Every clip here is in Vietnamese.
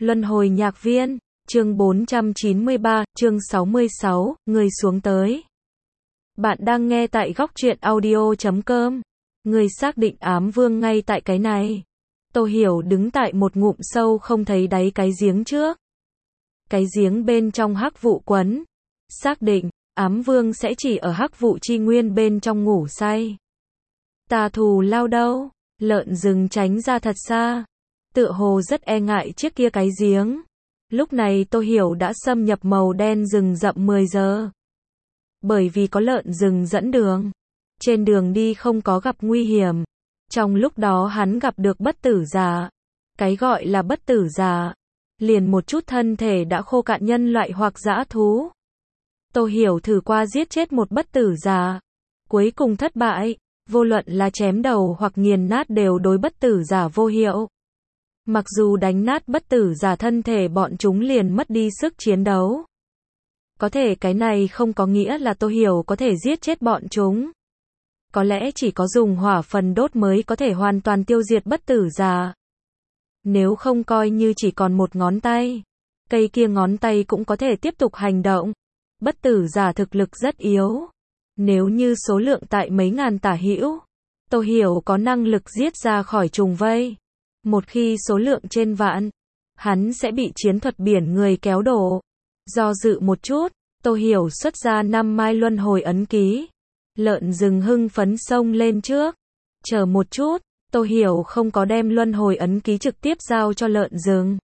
Luân hồi nhạc viên, chương 493, chương 66, người xuống tới. Bạn đang nghe tại góc truyện audio.com. Người xác định ám vương ngay tại cái này. Tô Hiểu đứng tại một ngụm sâu không thấy đáy cái giếng trước. Cái giếng bên trong hắc vụ quấn. Xác định, ám vương sẽ chỉ ở hắc vụ chi nguyên bên trong ngủ say. Tà thù lao đâu? Lợn rừng tránh ra thật xa. Tựa hồ rất e ngại chiếc kia cái giếng. Lúc này Tô Hiểu đã xâm nhập màu đen rừng rậm 10 giờ. Bởi vì có lợn rừng dẫn đường. Trên đường đi không có gặp nguy hiểm. Trong lúc đó hắn gặp được bất tử giả. Cái gọi là bất tử giả, liền một chút thân thể đã khô cạn nhân loại hoặc dã thú. Tô Hiểu thử qua giết chết một bất tử giả. Cuối cùng thất bại. Vô luận là chém đầu hoặc nghiền nát đều đối bất tử giả vô hiệu. Mặc dù đánh nát bất tử giả thân thể bọn chúng liền mất đi sức chiến đấu. Có thể cái này không có nghĩa là Tô Hiểu có thể giết chết bọn chúng. Có lẽ chỉ có dùng hỏa phần đốt mới có thể hoàn toàn tiêu diệt bất tử giả. Nếu không coi như chỉ còn một ngón tay. Cây kia ngón tay cũng có thể tiếp tục hành động. Bất tử giả thực lực rất yếu. Nếu như số lượng tại mấy ngàn tả hữu, Tô Hiểu có năng lực giết ra khỏi trùng vây. Một khi số lượng trên vạn, hắn sẽ bị chiến thuật biển người kéo đổ. Do dự một chút, Tô Hiểu xuất ra 5 mai luân hồi ấn ký. Lợn rừng hưng phấn xông lên trước. Chờ một chút, Tô Hiểu không có đem luân hồi ấn ký trực tiếp giao cho lợn rừng.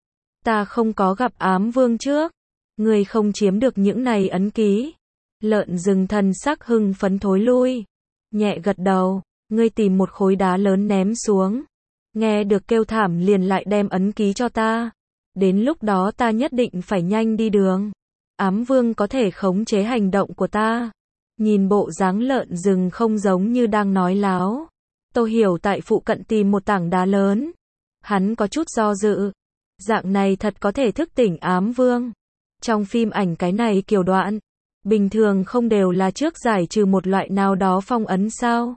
Ta không có gặp ám vương trước. Người không chiếm được những này ấn ký. Lợn rừng thần sắc hưng phấn thối lui. Nhẹ gật đầu, ngươi tìm một khối đá lớn ném xuống. Nghe được kêu thảm liền lại đem ấn ký cho ta. Đến lúc đó ta nhất định phải nhanh đi đường. Ám vương có thể khống chế hành động của ta. Nhìn bộ dáng lợn rừng không giống như đang nói láo. Tô Hiểu tại phụ cận tìm một tảng đá lớn. Hắn có chút do dự. Dạng này thật có thể thức tỉnh ám vương. Trong phim ảnh cái này kiểu đoạn, bình thường không đều là trước giải trừ một loại nào đó phong ấn sao?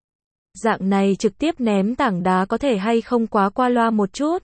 Dạng này trực tiếp ném tảng đá có thể hay không quá qua loa một chút?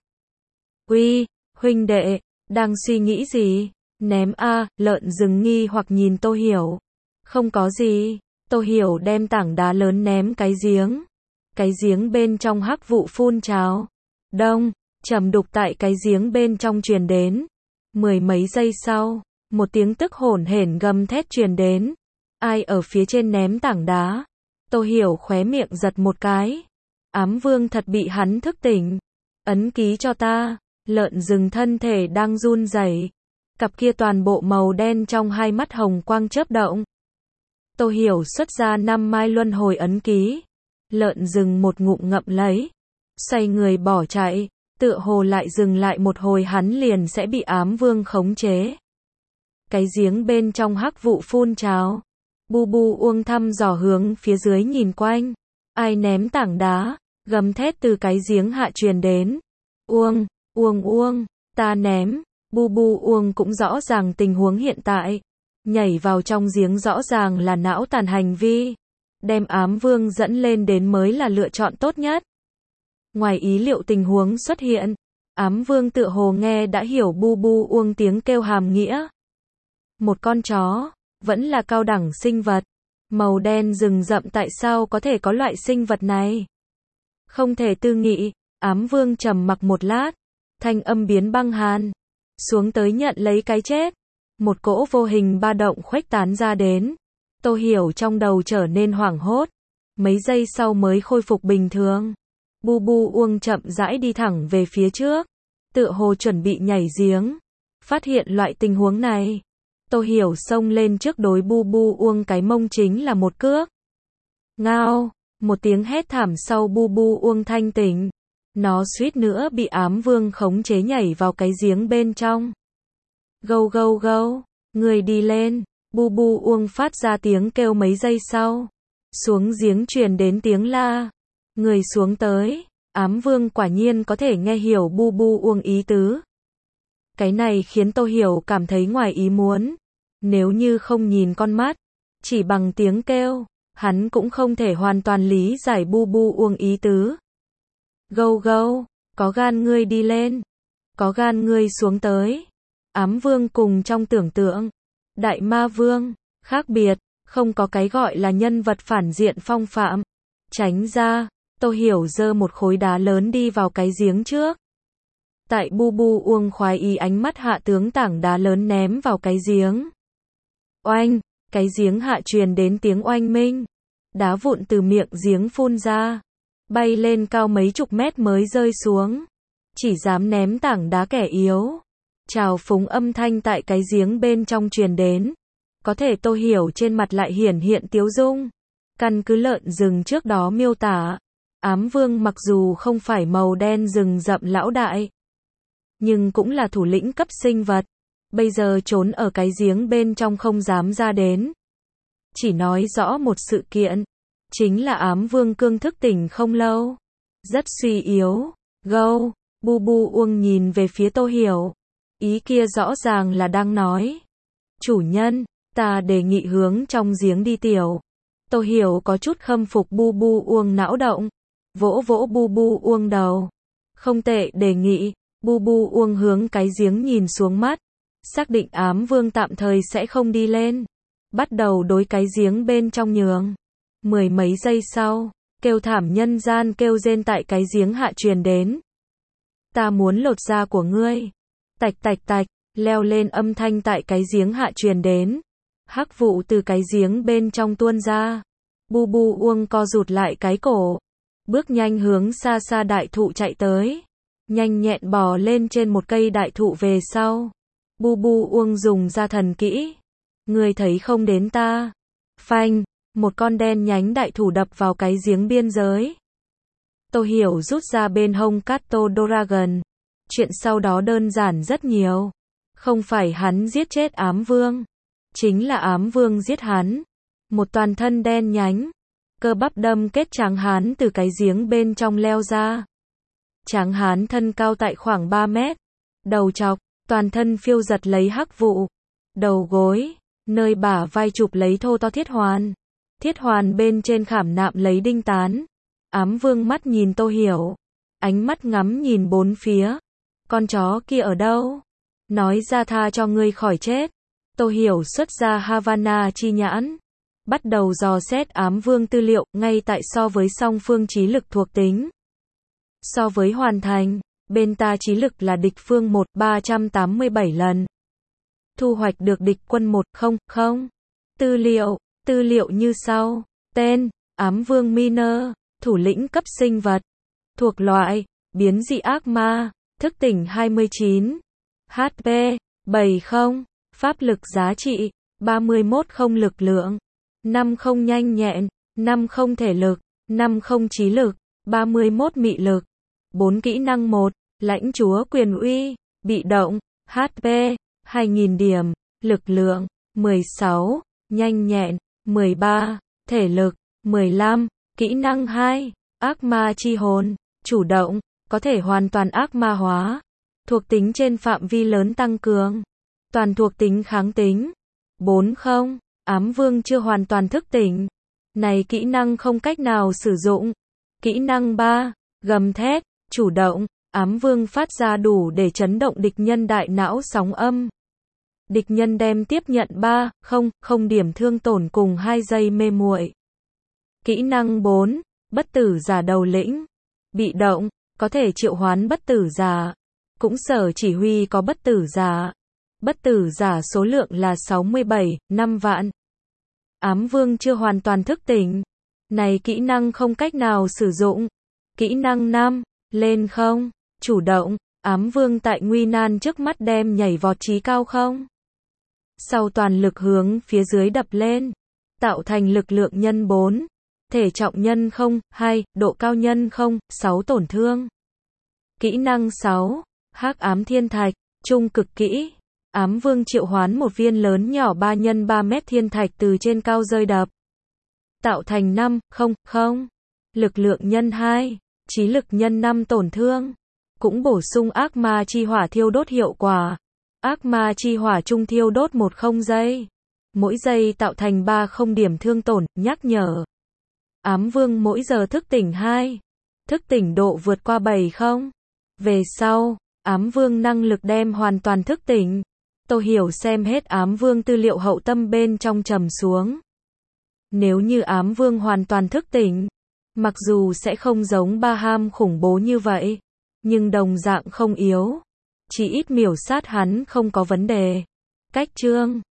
Uy, huynh đệ, đang suy nghĩ gì? Ném a, lợn rừng nghi hoặc nhìn Tô Hiểu. Không có gì, Tô Hiểu đem tảng đá lớn ném cái giếng. Cái giếng bên trong hắc vụ phun trào. Đông, trầm đục tại cái giếng bên trong truyền đến. Mười mấy giây sau, một tiếng tức hổn hển gầm thét truyền đến. Ai ở phía trên ném tảng đá? Tô Hiểu khóe miệng giật một cái. Ám vương thật bị hắn thức tỉnh. Ấn ký cho ta. Lợn rừng thân thể đang run rẩy. Cặp kia toàn bộ màu đen trong hai mắt hồng quang chớp động. Tô Hiểu xuất ra 5 mai luân hồi ấn ký. Lợn rừng một ngụm ngậm lấy. Xoay người bỏ chạy. Tựa hồ lại dừng lại một hồi hắn liền sẽ bị ám vương khống chế. Cái giếng bên trong hắc vụ phun trào. Bu Bu Uông thăm dò hướng phía dưới nhìn quanh. Ai ném tảng đá? Gầm thét từ cái giếng hạ truyền đến. Uông, Uông Uông, ta ném. Bu Bu Uông cũng rõ ràng tình huống hiện tại. Nhảy vào trong giếng rõ ràng là não tàn hành vi. Đem ám vương dẫn lên đến mới là lựa chọn tốt nhất. Ngoài ý liệu tình huống xuất hiện. Ám vương tựa hồ nghe đã hiểu Bu Bu Uông tiếng kêu hàm nghĩa. Một con chó, vẫn là cao đẳng sinh vật. Màu đen rừng rậm tại sao có thể có loại sinh vật này? Không thể tư nghị, ám vương trầm mặc một lát. Thanh âm biến băng hàn. Xuống tới nhận lấy cái chết. Một cỗ vô hình ba động khuếch tán ra đến. Tô Hiểu trong đầu trở nên hoảng hốt. Mấy giây sau mới khôi phục bình thường. Bu Bu Uông chậm rãi đi thẳng về phía trước. Tựa hồ chuẩn bị nhảy giếng. Phát hiện loại tình huống này. Tô Hiểu xông lên trước đối Bu Bu Uông cái mông chính là một cước. Ngao, một tiếng hét thảm sau Bu Bu Uông thanh tỉnh. Nó suýt nữa bị ám vương khống chế nhảy vào cái giếng bên trong. Gâu gâu gâu, người đi lên. Bu Bu Uông phát ra tiếng kêu mấy giây sau. Xuống giếng truyền đến tiếng la. Người xuống tới. Ám vương quả nhiên có thể nghe hiểu Bu Bu Uông ý tứ. Cái này khiến Tô Hiểu cảm thấy ngoài ý muốn. Nếu như không nhìn con mắt, chỉ bằng tiếng kêu, hắn cũng không thể hoàn toàn lý giải Bu Bu Uông ý tứ. Gâu gâu, có gan ngươi đi lên. Có gan ngươi xuống tới. Ám vương cùng trong tưởng tượng. Đại ma vương, khác biệt, không có cái gọi là nhân vật phản diện phong phạm. Tránh ra, Tô Hiểu giơ một khối đá lớn đi vào cái giếng trước. Tại Bu Bu Uông khoái ý ánh mắt hạ tướng tảng đá lớn ném vào cái giếng. Oanh, cái giếng hạ truyền đến tiếng oanh minh. Đá vụn từ miệng giếng phun ra, bay lên cao mấy chục mét mới rơi xuống. Chỉ dám ném tảng đá kẻ yếu. Trào phúng âm thanh tại cái giếng bên trong truyền đến. Có thể Tô Hiểu trên mặt lại hiển hiện tiếu dung. Căn cứ lợn rừng trước đó miêu tả, ám vương mặc dù không phải màu đen rừng rậm lão đại, nhưng cũng là thủ lĩnh cấp sinh vật. Bây giờ trốn ở cái giếng bên trong không dám ra đến. Chỉ nói rõ một sự kiện, chính là ám vương cương thức tỉnh không lâu. Rất suy yếu. Gâu, Bu Bu Uông nhìn về phía Tô Hiểu. Ý kia rõ ràng là đang nói. Chủ nhân, ta đề nghị hướng trong giếng đi tiểu. Tô Hiểu có chút khâm phục Bu Bu Uông não động. Vỗ vỗ Bu Bu Uông đầu. Không tệ đề nghị. Bu Bu Uông hướng cái giếng nhìn xuống mắt. Xác định ám vương tạm thời sẽ không đi lên. Bắt đầu đối cái giếng bên trong nhường. Mười mấy giây sau, kêu thảm nhân gian kêu rên tại cái giếng hạ truyền đến. Ta muốn lột da của ngươi. Tạch tạch tạch, leo lên âm thanh tại cái giếng hạ truyền đến. Hắc vụ từ cái giếng bên trong tuôn ra. Bu Bu Uông co rụt lại cái cổ. Bước nhanh hướng xa xa đại thụ chạy tới. Nhanh nhẹn bò lên trên một cây đại thụ về sau. Bu Bu Uông dùng ra thần kỹ. Ngươi thấy không đến ta. Phanh, một con đen nhánh đại thủ đập vào cái giếng biên giới. Tô Hiểu rút ra bên hông Kato Dragon. Chuyện sau đó đơn giản rất nhiều. Không phải hắn giết chết ám vương, chính là ám vương giết hắn. Một toàn thân đen nhánh, cơ bắp đâm kết tráng hán từ cái giếng bên trong leo ra. Tráng hán thân cao tại khoảng 3 mét. Đầu chọc, toàn thân phiêu giật lấy hắc vụ. Đầu gối, nơi bả vai chụp lấy thô to thiết hoàn. Thiết hoàn bên trên khảm nạm lấy đinh tán. Ám vương mắt nhìn Tô Hiểu. Ánh mắt ngắm nhìn bốn phía. Con chó kia ở đâu? Nói ra tha cho ngươi khỏi chết. Tô Hiểu xuất ra Havana chi nhãn. Bắt đầu dò xét ám vương tư liệu, ngay tại so với song phương trí lực thuộc tính. So với hoàn thành, bên ta trí lực là địch phương 387 lần. Thu hoạch được địch quân 100. Tư liệu như sau. Tên, ám vương Miner, thủ lĩnh cấp sinh vật. Thuộc loại, biến dị ác ma, thức tỉnh 29. HP, 70. Pháp lực giá trị, 31 không lực lượng. 50 nhanh nhẹn, 50 thể lực, 50 trí lực, 31 mị lực. 4 kỹ năng 1, lãnh chúa quyền uy, bị động, HP, 2000 điểm, lực lượng, 16, nhanh nhẹn, 13, thể lực, 15, kỹ năng 2, ác ma chi hồn, chủ động, có thể hoàn toàn ác ma hóa. Thuộc tính trên phạm vi lớn tăng cường. Toàn thuộc tính kháng tính. 40, ám vương chưa hoàn toàn thức tỉnh. Này kỹ năng không cách nào sử dụng. Kỹ năng 3, gầm thét, chủ động, ám vương phát ra đủ để chấn động địch nhân đại não sóng âm. Địch nhân đem tiếp nhận 300 điểm thương tổn cùng 2 giây mê muội. Kỹ năng 4, bất tử giả đầu lĩnh. Bị động, có thể triệu hoán bất tử giả. Cũng sở chỉ huy có bất tử giả. Bất tử giả số lượng là 67,5 vạn. Ám vương chưa hoàn toàn thức tỉnh. Này kỹ năng không cách nào sử dụng. Kỹ năng 5, lên không, chủ động, ám vương tại nguy nan trước mắt đem nhảy vọt trí cao không. Sau toàn lực hướng phía dưới đập lên. Tạo thành lực lượng nhân 4. Thể trọng nhân 2, độ cao nhân 6 tổn thương. Kỹ năng 6, hắc ám thiên thạch, trung cực kỹ. Ám vương triệu hoán một viên lớn nhỏ 3x3 mét thiên thạch từ trên cao rơi đập. Tạo thành 500. Lực lượng nhân 2, trí lực nhân 5 tổn thương. Cũng bổ sung ác ma chi hỏa thiêu đốt hiệu quả. Ác ma chi hỏa trung thiêu đốt 10 giây. Mỗi giây tạo thành 30 điểm thương tổn, nhắc nhở. Ám vương mỗi giờ thức tỉnh 2. Thức tỉnh độ vượt qua 70. Về sau, ám vương năng lực đem hoàn toàn thức tỉnh. Tô Hiểu xem hết ám vương tư liệu hậu tâm bên trong trầm xuống. Nếu như ám vương hoàn toàn thức tỉnh, mặc dù sẽ không giống Baham khủng bố như vậy, nhưng đồng dạng không yếu. Chỉ ít miểu sát hắn không có vấn đề. Cách chương